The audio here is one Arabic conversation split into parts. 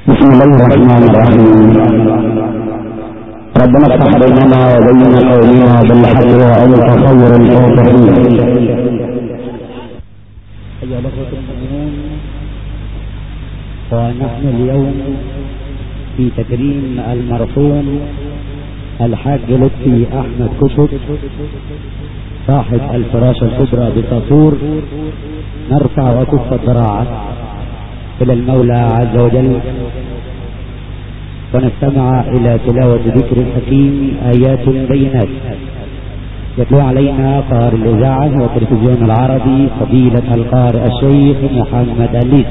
بسم الله الرحمن الرحيم. ربنا افتح بيننا وبين قومنا بالحق وأنت خير الفاتحين. أيها الأخوة المؤمنون، ونحن اليوم في تكريم المرحوم الحاج لطفي أحمد كتب صاحب الفراشة الكبرى بطاطور. نرفع وكف الضراعة إلى المولى عز وجل ونستمع إلى تلاوة ذكر الحكيم آيات بينات يتلو علينا قارئ الإذاعة والتلفزيون العربي فضيلة القارئ الشيخ محمد أليس.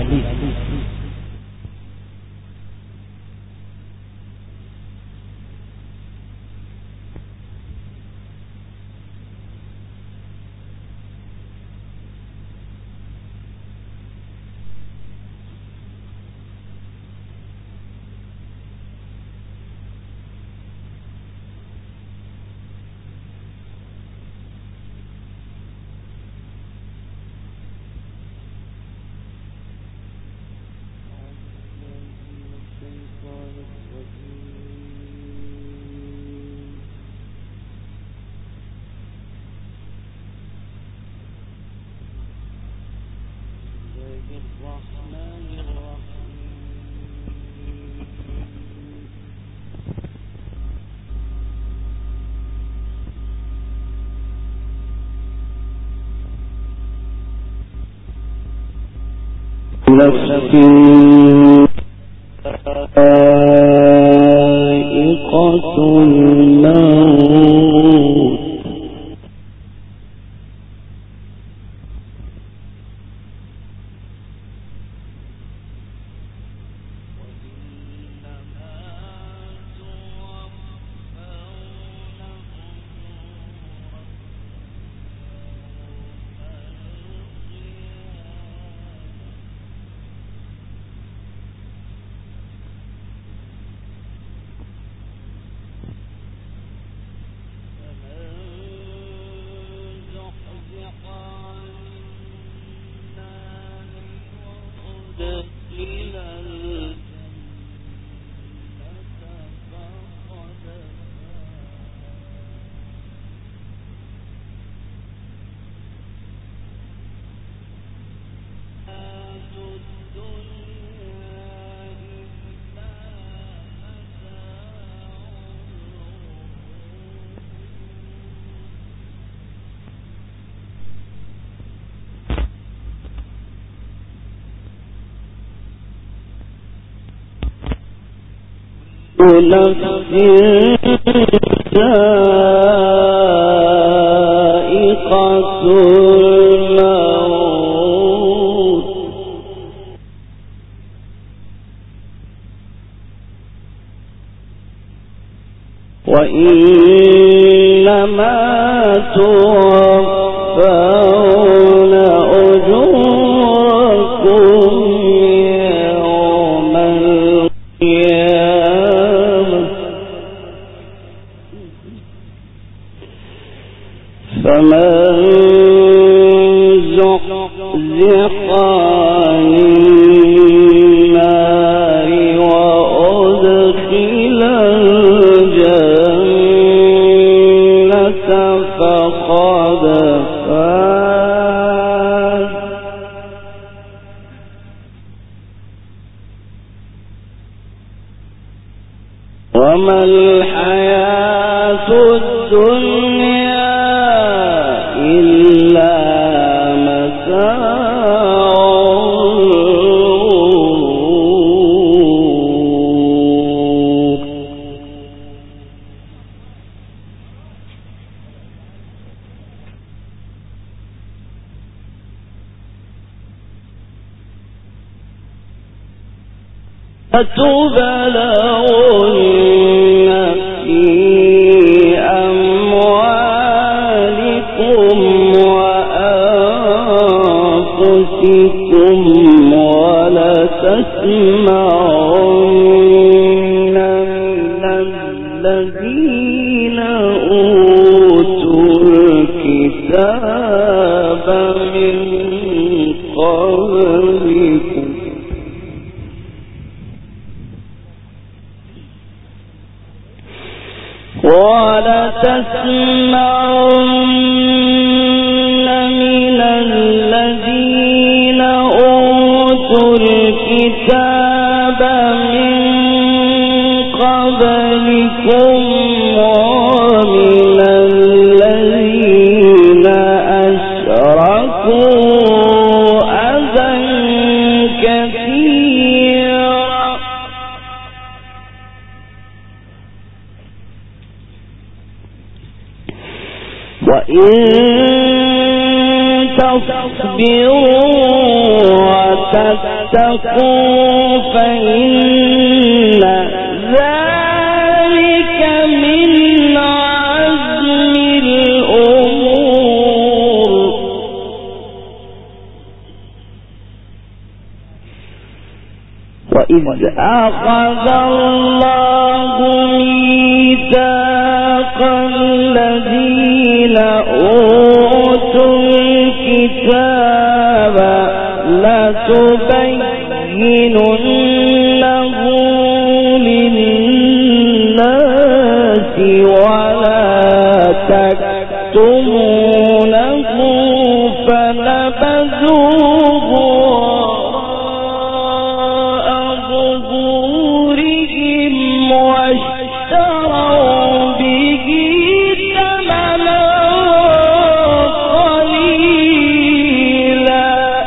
نفس ذائقة الموت نفس ذائقة الموت وإنما توفون أجوركم يوم القيامة فمن زحزح عن النار وأدخل الجنة فقد فاز وما الحياة الدنيا إلا متاع الغرور. لتبلغن في أموالكم وأنفسكم ولتسمعن من الذين أوتوا الكتاب من قبلكم تسمعن من الذين أوتوا الكتاب من قبلكم ومن الذين أشركوا أذى كثيرا وإن تصبروا وتتقوا فإن ذلك من عزم الأمور وإذ أخذ الله ميثاق الذين أوتوا الكتاب لتبيننه للناس ولا تكتمونه فنبذوه وراء ظهورهم واشتروا به ثمنا قليلا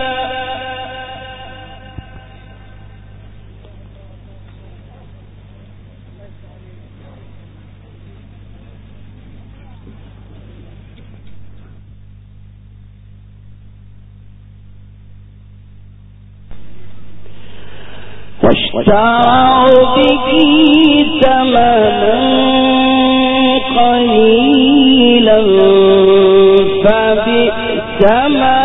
واشتروا به ثمنا قليلا فبئس ما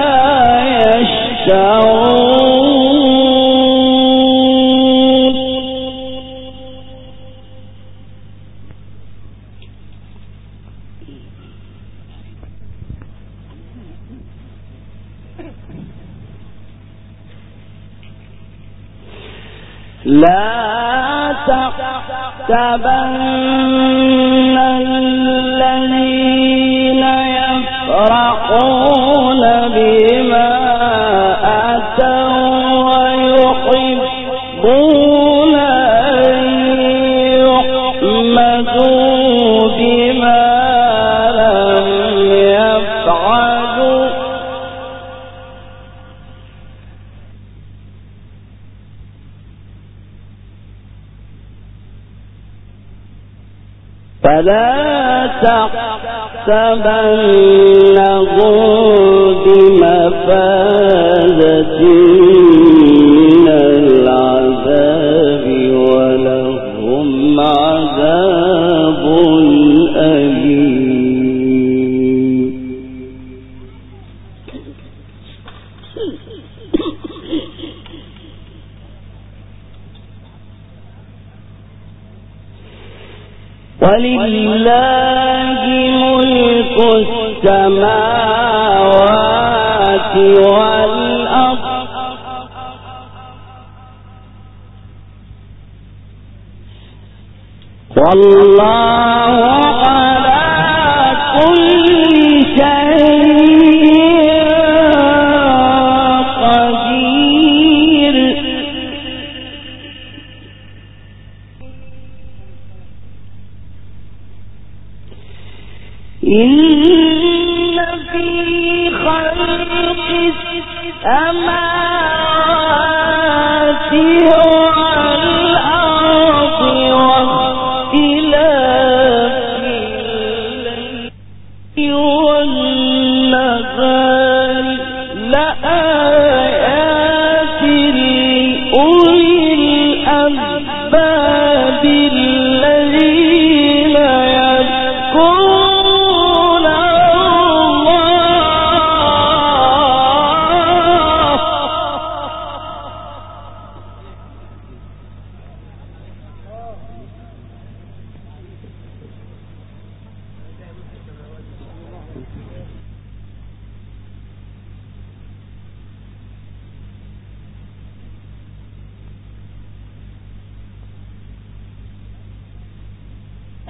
يشترون لا تحسبن الذين يفرحون بما أتوا ويحبون أن يحمدوا بما لم يفعلوا فلا تحسبنهم بمفازة من العذاب ولهم عذاب أليم ولله ملك السماوات والأرض والله على كل شيء قدير إن في خلق السماوات والأرض واختلاف الليل والنهار لآيات لأولي الألباب الذين يذكرون الله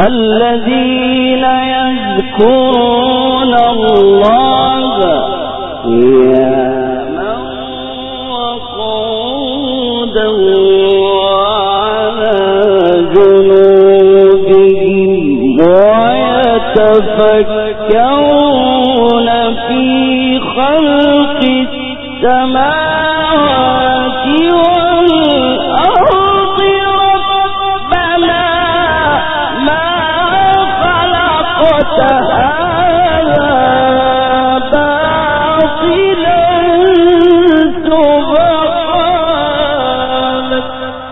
الذين يذكرون الله قياما وقعودا وعلى جنوبهم ويتفكرون في خلق السماوات والأرض ربنا ما خلقت هذا باطلا سبحانك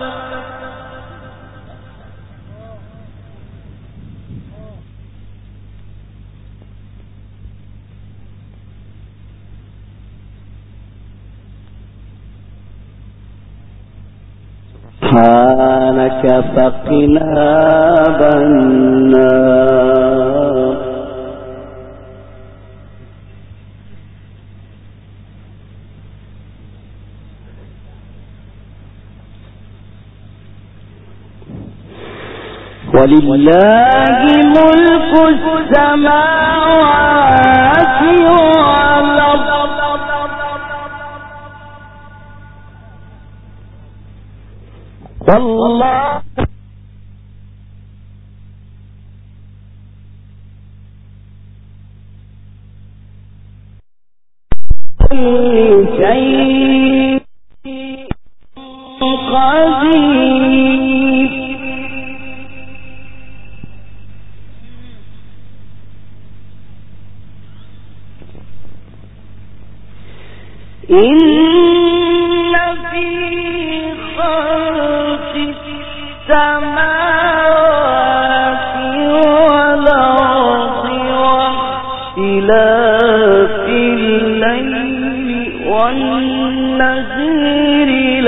سبحانك فقنا عذاب النار. ولله ملك السماوات والأرض والله كل شيء قدير. إن في خلق السماوات والأرض واختلاف الليل والنهار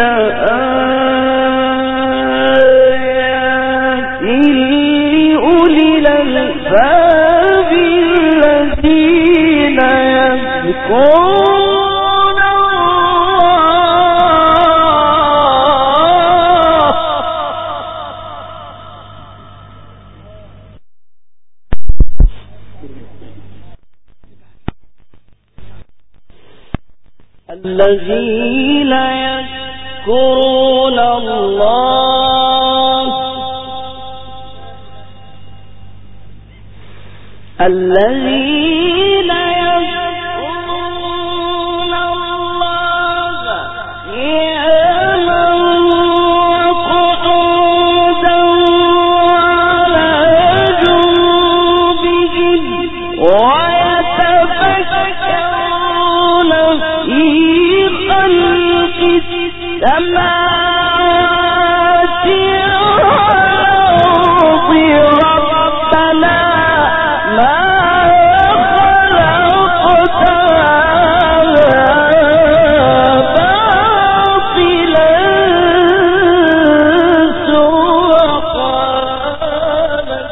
لآيات لأولي الألباب الذين يذكرون الذين يذكرون الله الذين يذكرون الله قياما وقعودا وعلى جنوبهم ويتفكرون في خلق السماوات والأرض ربنا ما خلقت هذا باطلا سبحانك.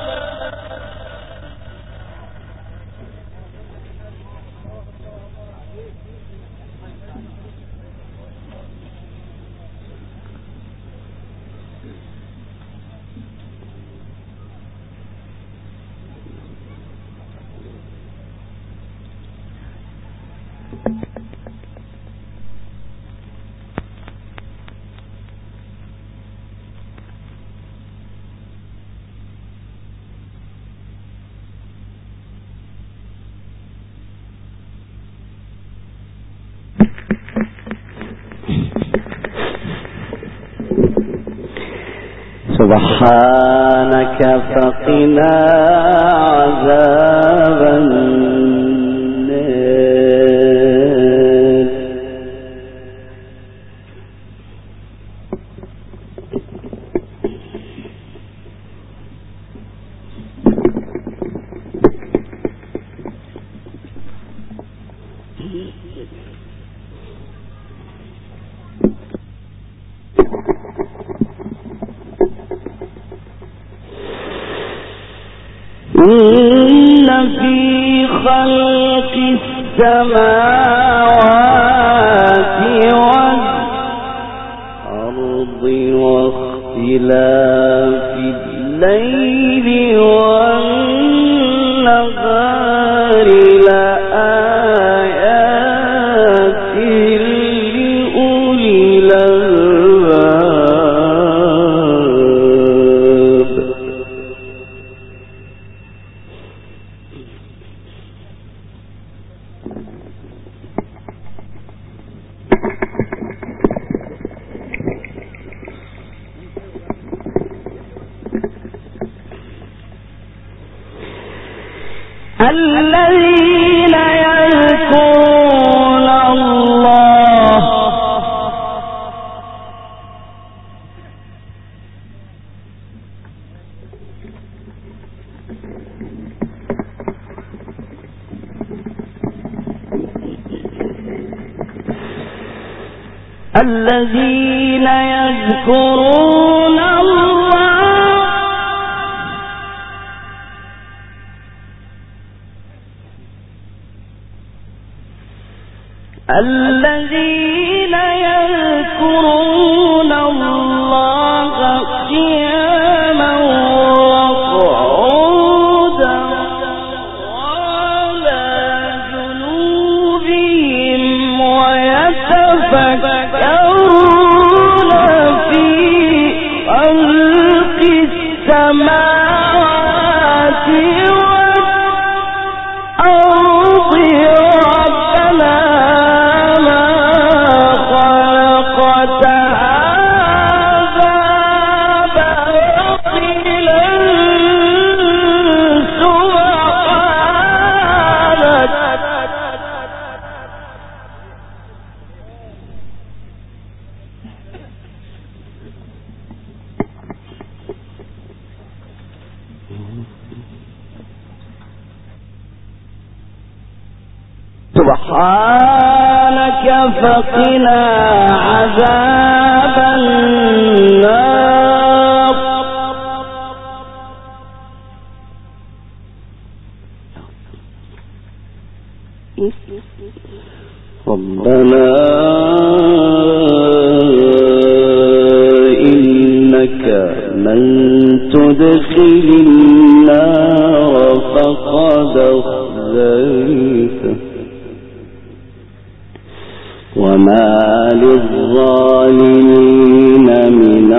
سبحانك فقنا عذاب النار. إن في خلق السماوات والأرض واختلاف الليل والنهار لآيات لأولي الألباب. الذين يذكرون الله الذين يذكرون الذين يذكرون الله قياما وقعودا وعلى جنوبهم ويتفكرون في خلق السماوات والأرض سبحانك فقنا عذاب النار. ربنا إنك من تدخل النار فقد أخزيته وما للظالمين من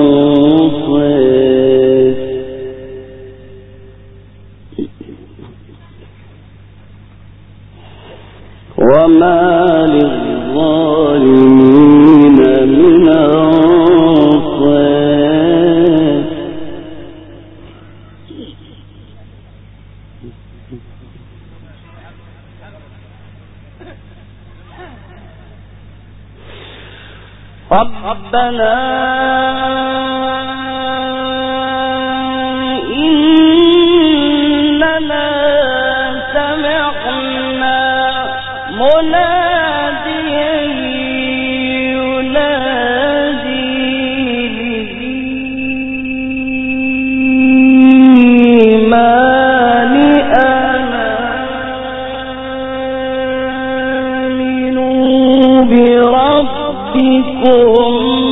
أنصير. وما للظالمين من أنصير. ربنا إننا سمعنا مناديا ينادي للإيمان أن آمنوا بربكم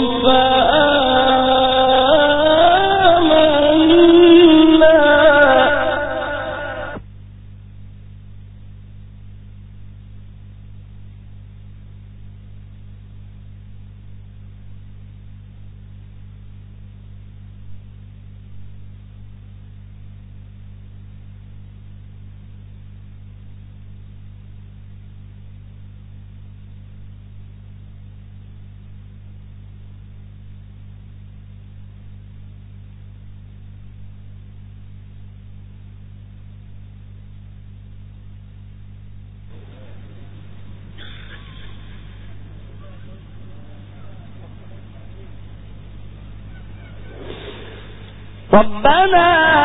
ربنا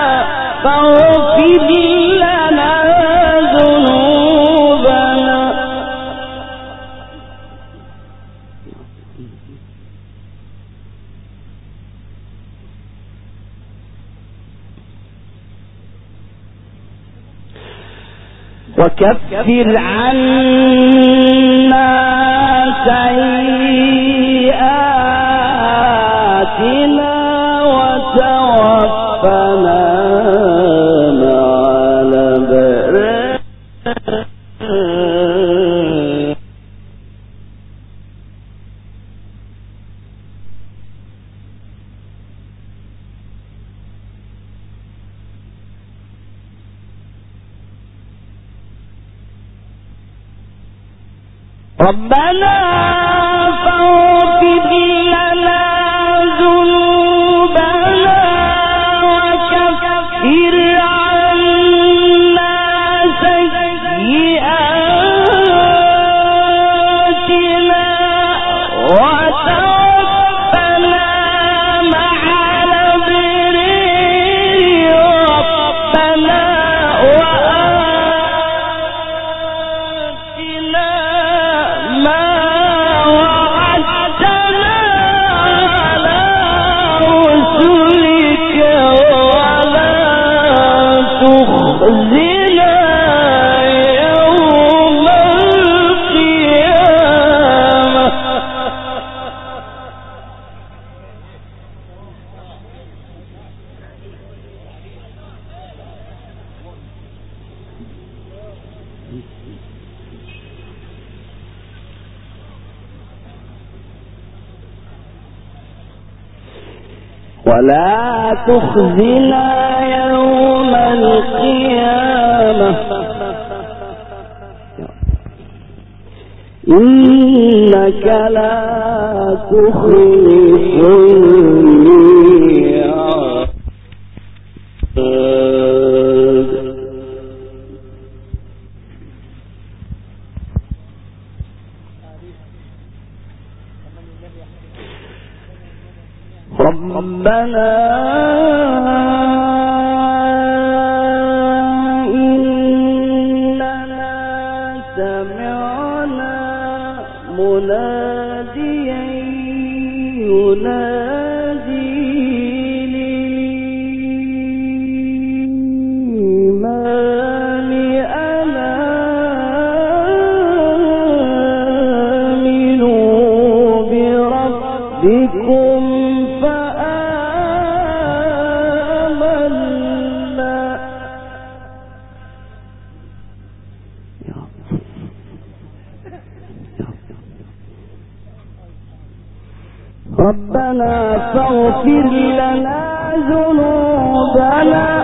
فاغفر لنا ذنوبنا وكفر عنا سيئاتنا وتوفنا ربنا فاغفر لنا ذنوبنا وكفر عنا سيئاتنا وتوفنا مع الأبرار ربنا وآتنا ما وعدتنا على رسلك ولا تخزنا يوم القيامة ولا تخزنا يوم القيامة إنك لا تخلف الميعاد ربنا إننا سمعنا مناديا ينادي للإيمان أن آمنوا بربكم ربنا فاغفر لنا ذنوبنا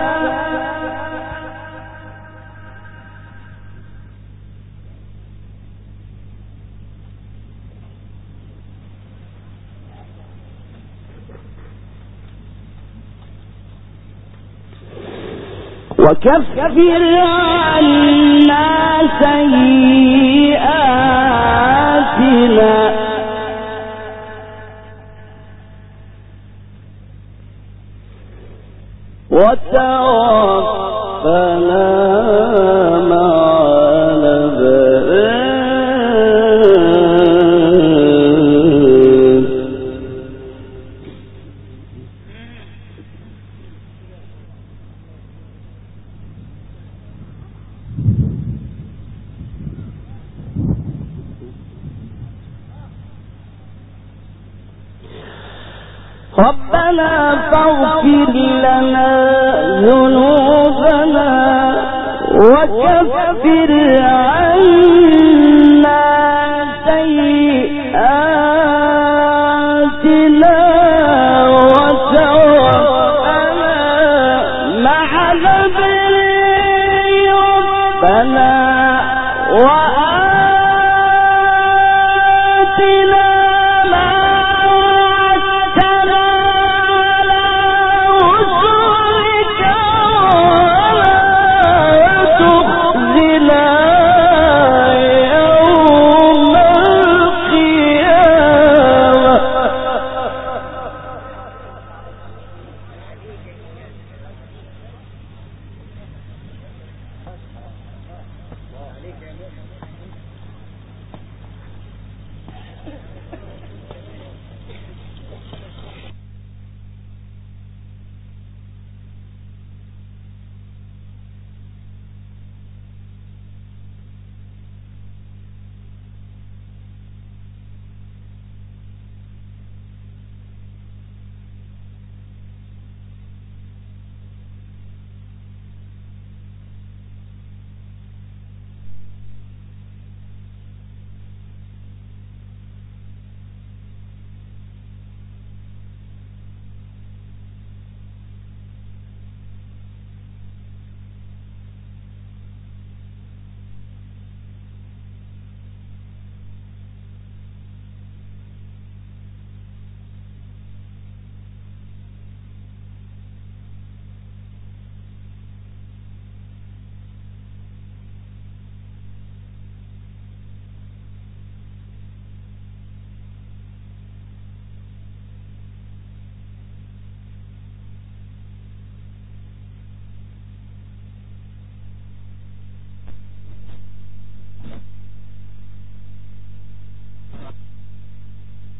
وكفر عنا سيئاتنا وتوفنا مع الأبرار ربنا فاغفر لنا ذنوبنا وكفر عنا سيئاتنا وتوفنا مع الأبرار ربنا وآتنا ما وعدتنا على رسلك ولا تخزنا يوم القيامة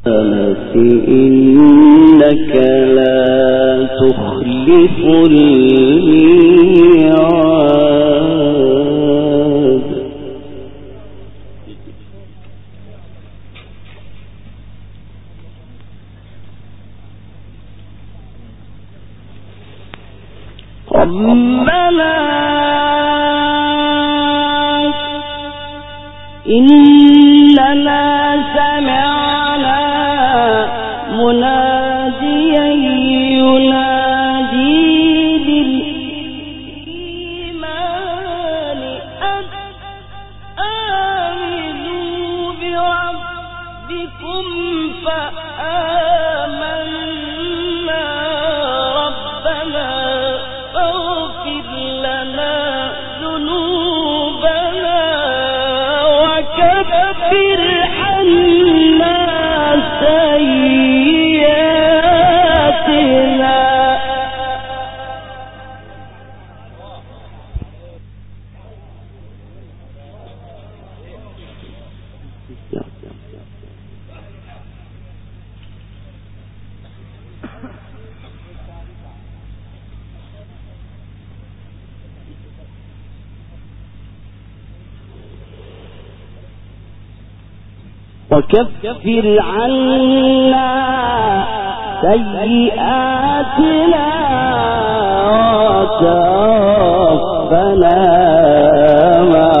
إنك لا تخلف الميعاد ربنا إننا سمعنا مناديا ينادي للإيمان أن آمنوا بربكم فآمنا ربنا فاغفر لنا ذنوبنا وكفر عنا سيئاتنا وكفر عنا سيئاتنا وتوفنا مع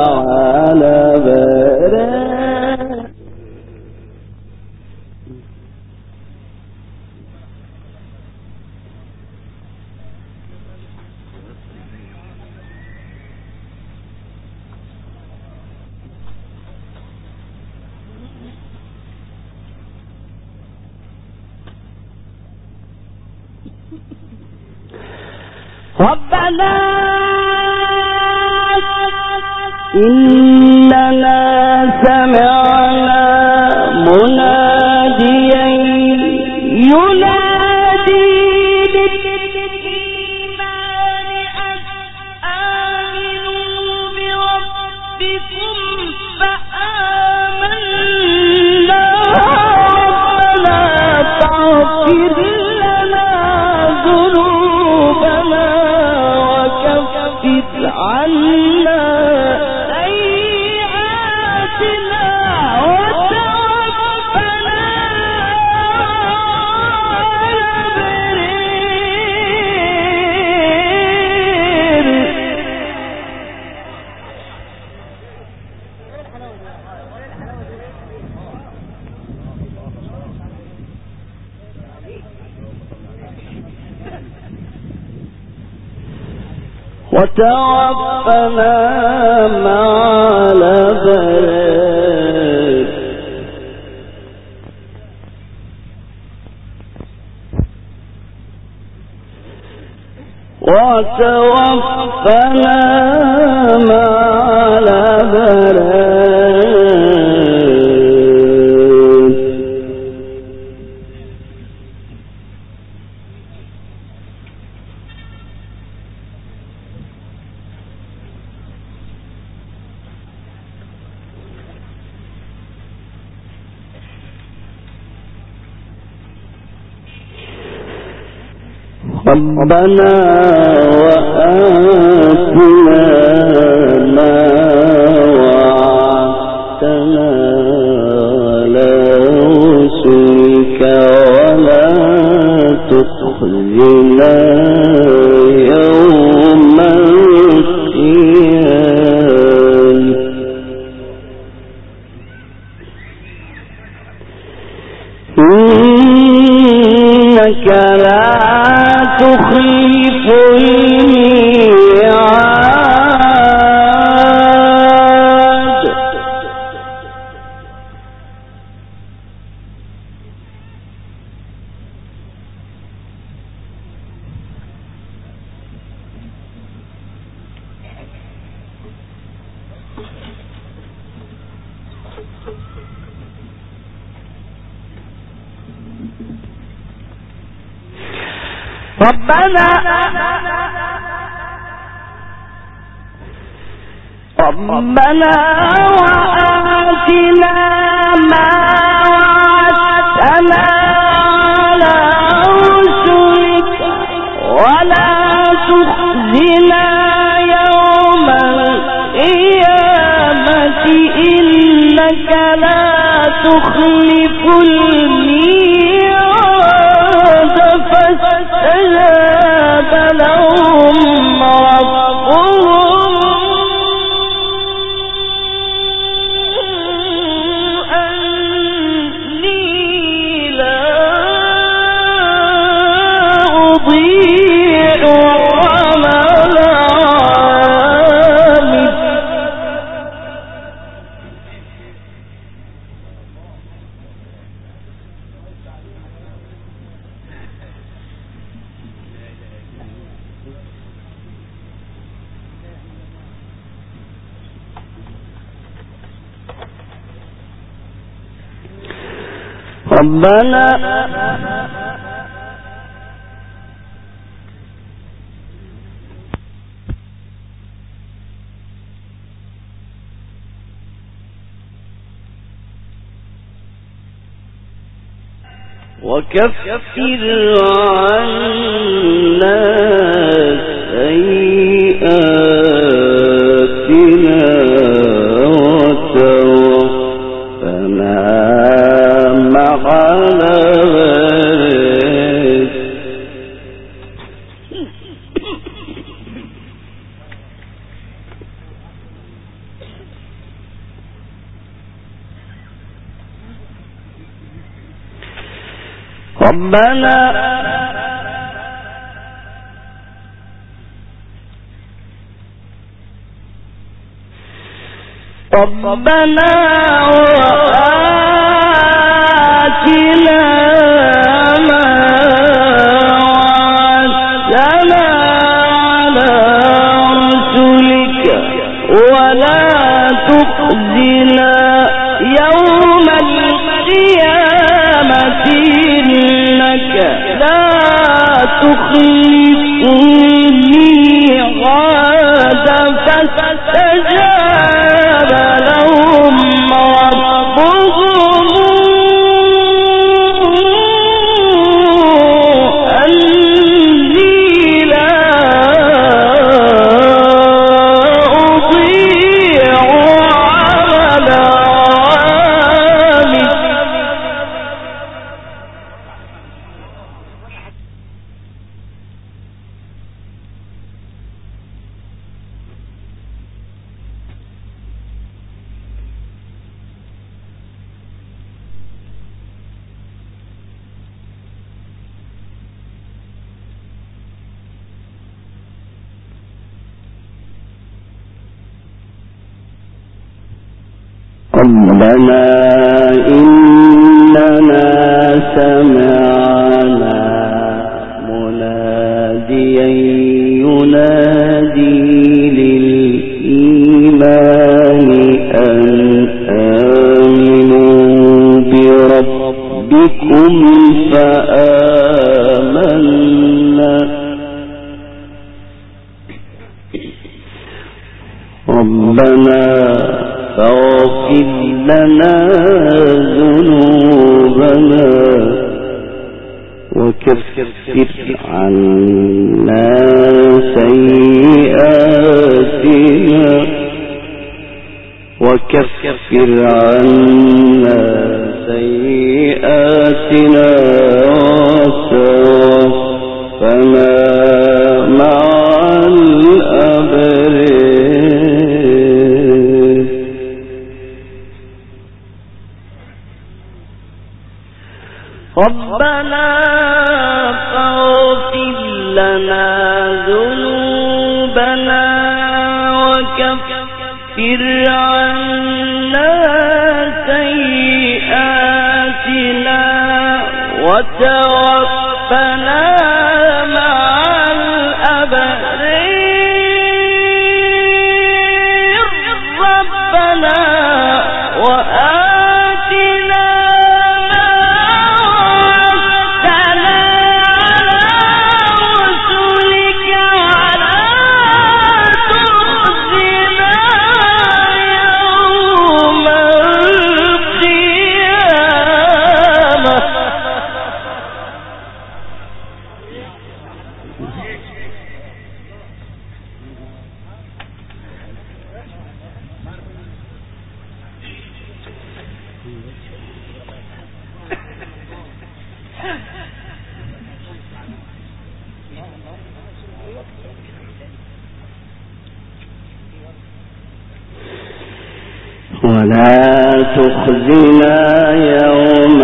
الأبرار ربنا إننا سمعنا مناديا ينادي للإيمان أن آمنوا بربكم فآمنا ربنا فاغفر لنا ذنوبنا وكفر عنا سيئاتنا وتوفنا وتوفنا مع الأبرار وتوفنا مع الأبرار ربنا وآتنا ما وعدتنا على رسلك ولا تخزنا يوم القيامة إنك لا تخلف الميعاد ربنا وآتنا ما وعدتنا إنك لا تخلف الميعاد فاستجاب لهم ربهم أني لا أضيع عمل عامل. ربنا وكفر عنا سيئاتنا وتوفنا مع الأبرار. ربنا وآتنا ما وعدتنا على رسلك ولا تخزنا يوم القيامة إنك لا تخلف الميعاد فاستجاب لهم ربهم أني لا أضيع عمل عامل. ربنا إننا سمعنا مناديا ينادي للإيمان أن آمنوا بربكم فآمنا. ربنا فاغفر لنا ذنوبنا وكفر عنا سيئاتنا وتوفنا مع الأبرار. ربنا فاغفر لنا ذنوبنا وكفر عنا سيئاتنا وتوفنا مع الأبرار. ربنا وآتنا ما وعدتنا على رسلك ولا تخزنا يوم القيامة ولا تخزنا يوم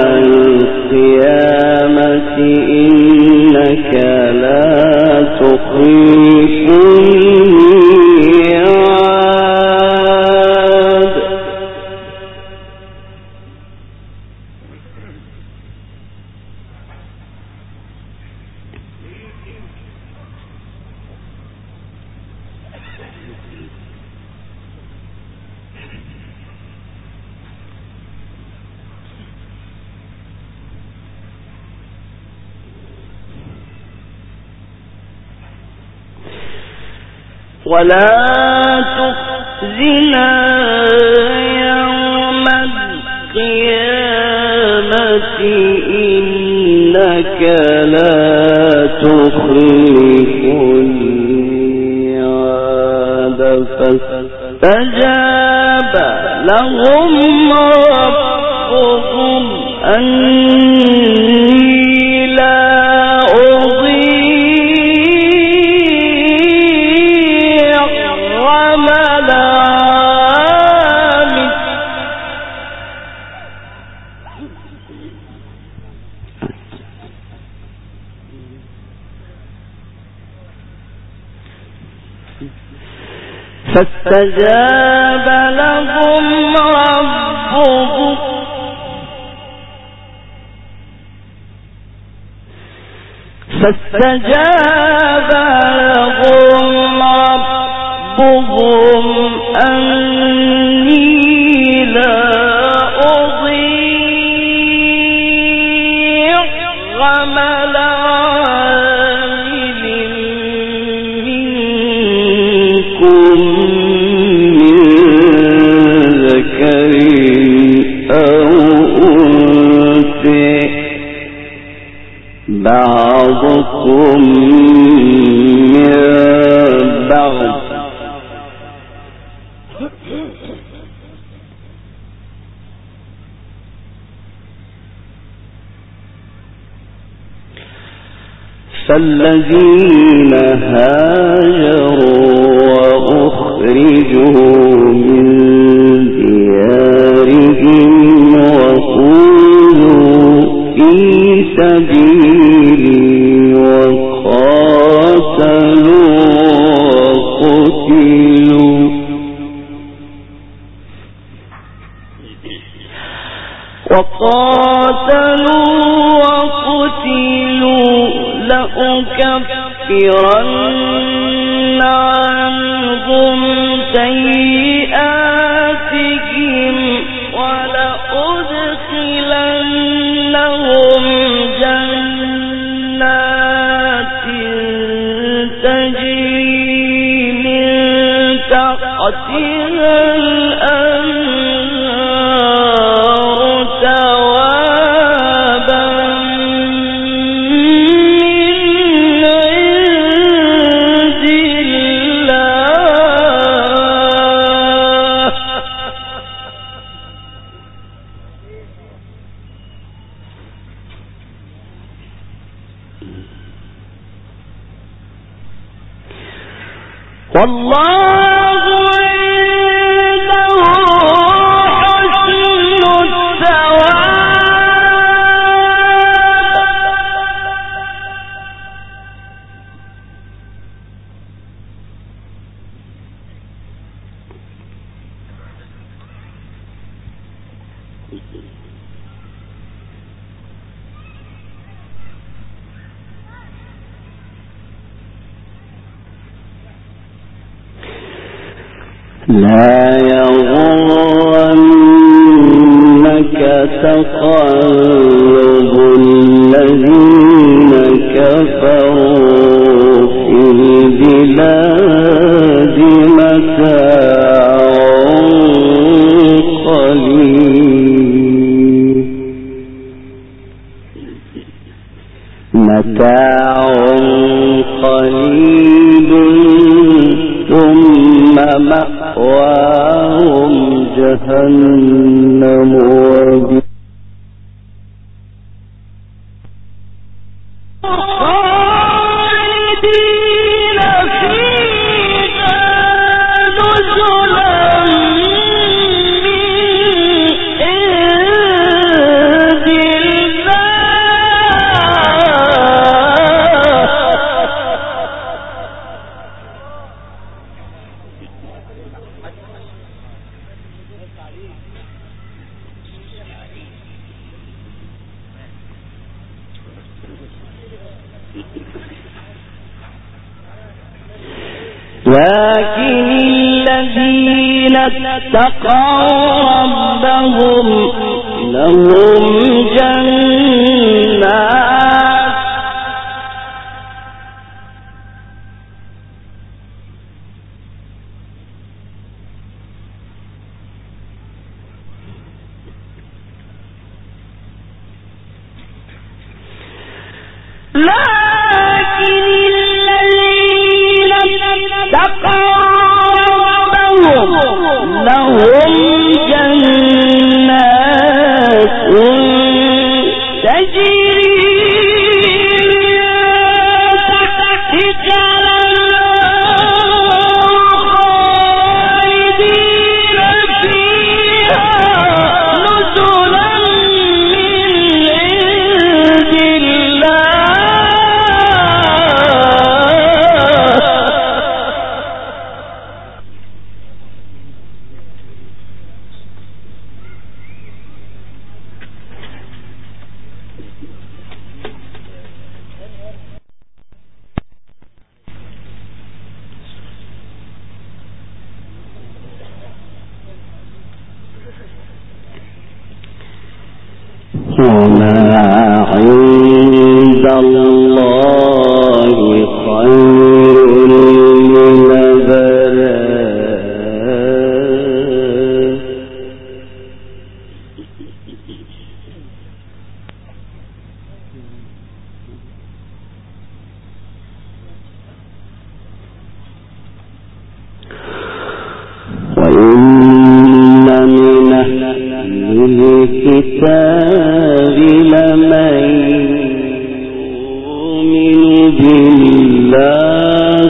القيامة إنك لا تخلف الميعاد. ولا تخزنا يوم القيامة إنك لا تخلف الميعاد. فاستجاب لهم ربهم أني لا فاستجاب لهم ربهم أني لا أضيع عمل عامل منكم من ذكر أو أنثى بعضكم من بعض فالذين هاجروا وأخرجوا من ديارهم وأوذوا في سبيلي وقاتلوا وقتلوا لأكفرن عنهم سيئاتهم ولأدخلنهم جنات تجري من تحتها الأنهار ثوابا من عند الله والله عنده حسن لا يغرنك تقلب الذين كفروا في البلاد متاع قليل ثم مأواهم جهنم خالدين فيها نزلا من لكن الذين اتقوا ربهم لهم جنات لهم جنات تجري تحتها خالدين فيها نزلا من عند وما عند الله خير للأبرار وإن من أهل الكتاب لمن يؤمن بالله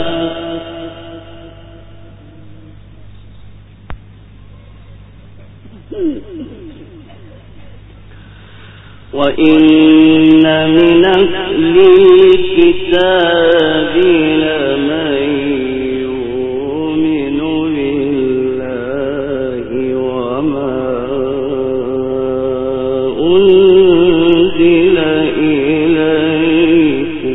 وإن من أهل الكتاب لمن يؤمن بالله وما أنزل إليكم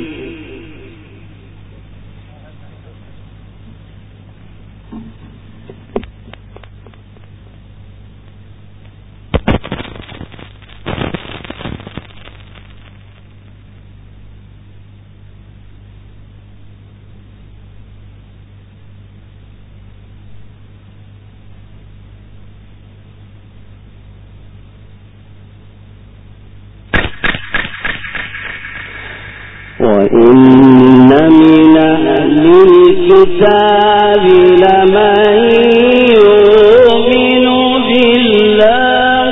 وإن من أهل الكتاب لمن يؤمن بالله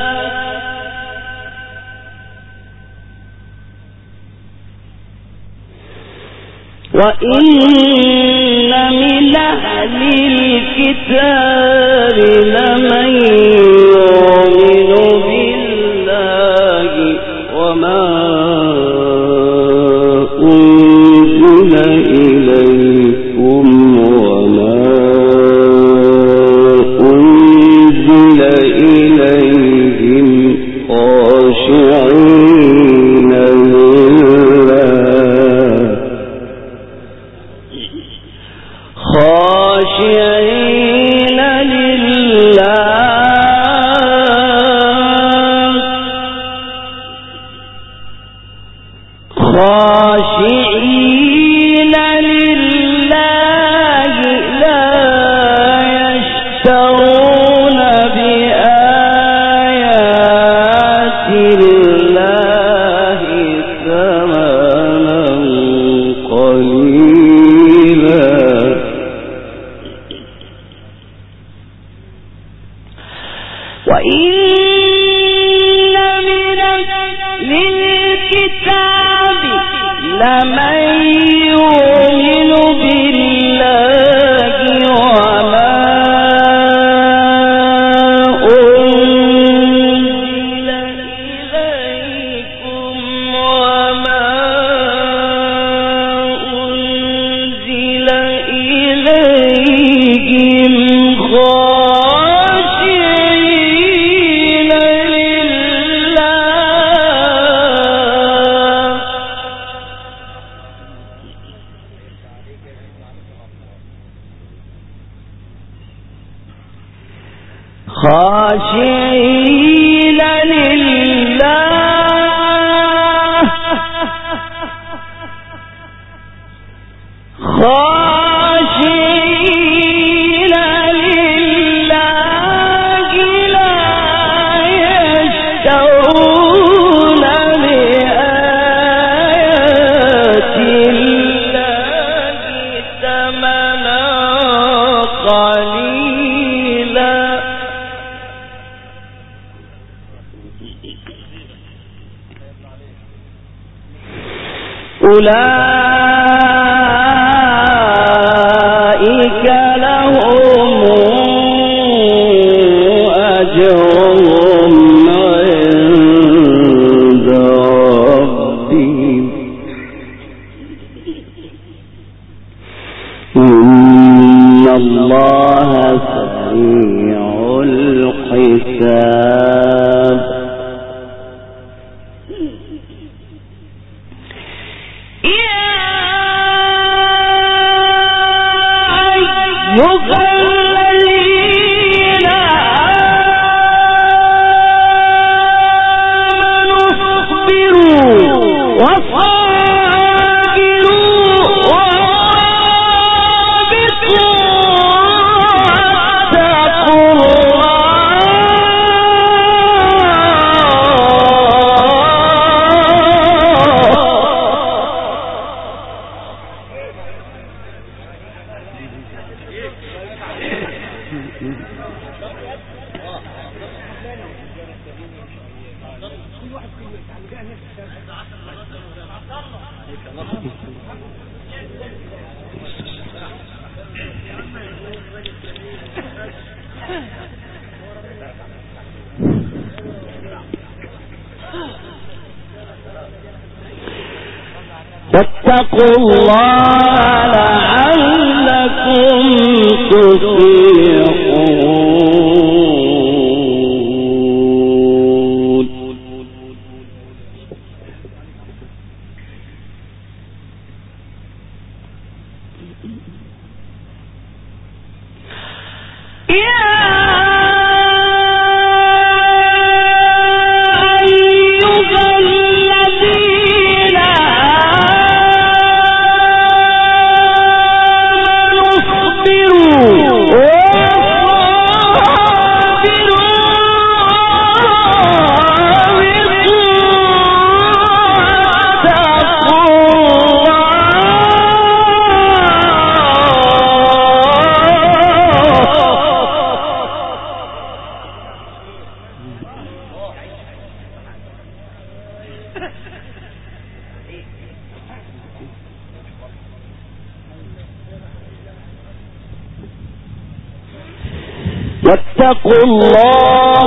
وإن من أهل الكتاب لمن يؤمن بالله وما أنزل إليكم وما أنزل إليهم خاشعين خاشعين لله لا يشترون بآيات الله ثمنا قليلا وإن من الكتاب لمن يؤمن بالله وما أنزل إليكم وما أنزل إليهم خاشعين لله خاشعين لله خاشعين لله لا يشترون بآيات الله ثمنا قليلا أولئك لهم أجرهم عند ربهم إن الله سريع الحساب الذين آمنوا اصبروا وصابروا ورابطوا واتقوا واتقوا الله لعلكم تفلحون واتقوا الله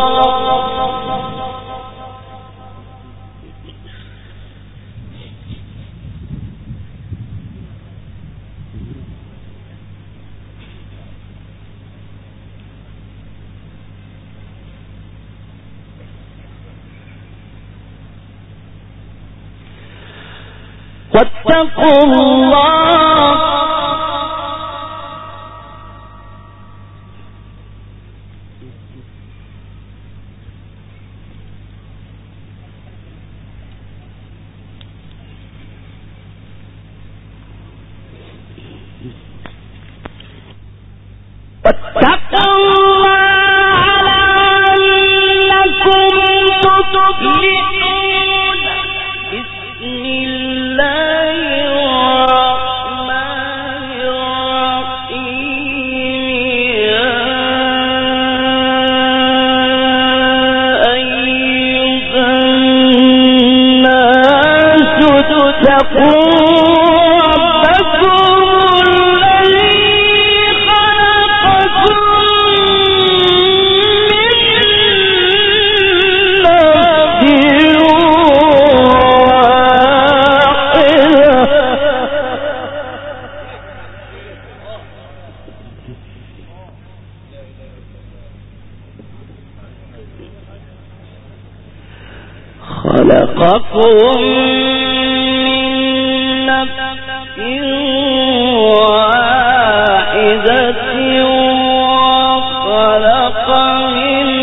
واتقوا الله خلقكم من نفس واحدة وخلق منها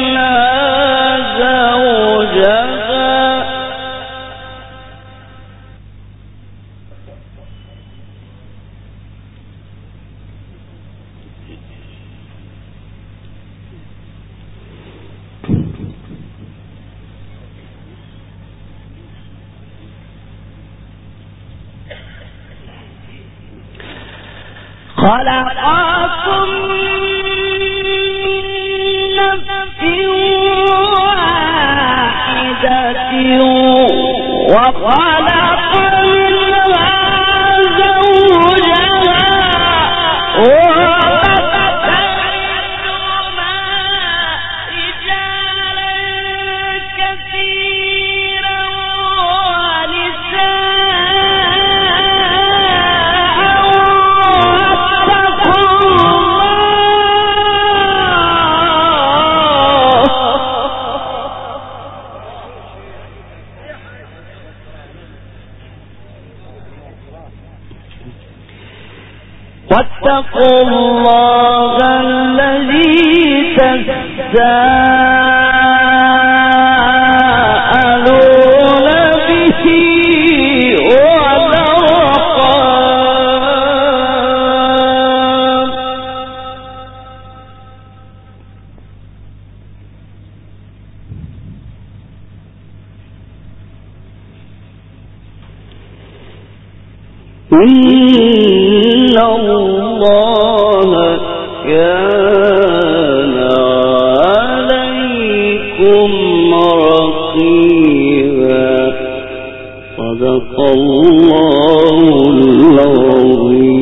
خلقكم من نفس واحدة وخلق منها زوجها وبث منهما رجالا كثيرا واتقوا الله الذي تساءلون به والأرحام إن الله كان عليكم رقيبا. صدق الله العظيم.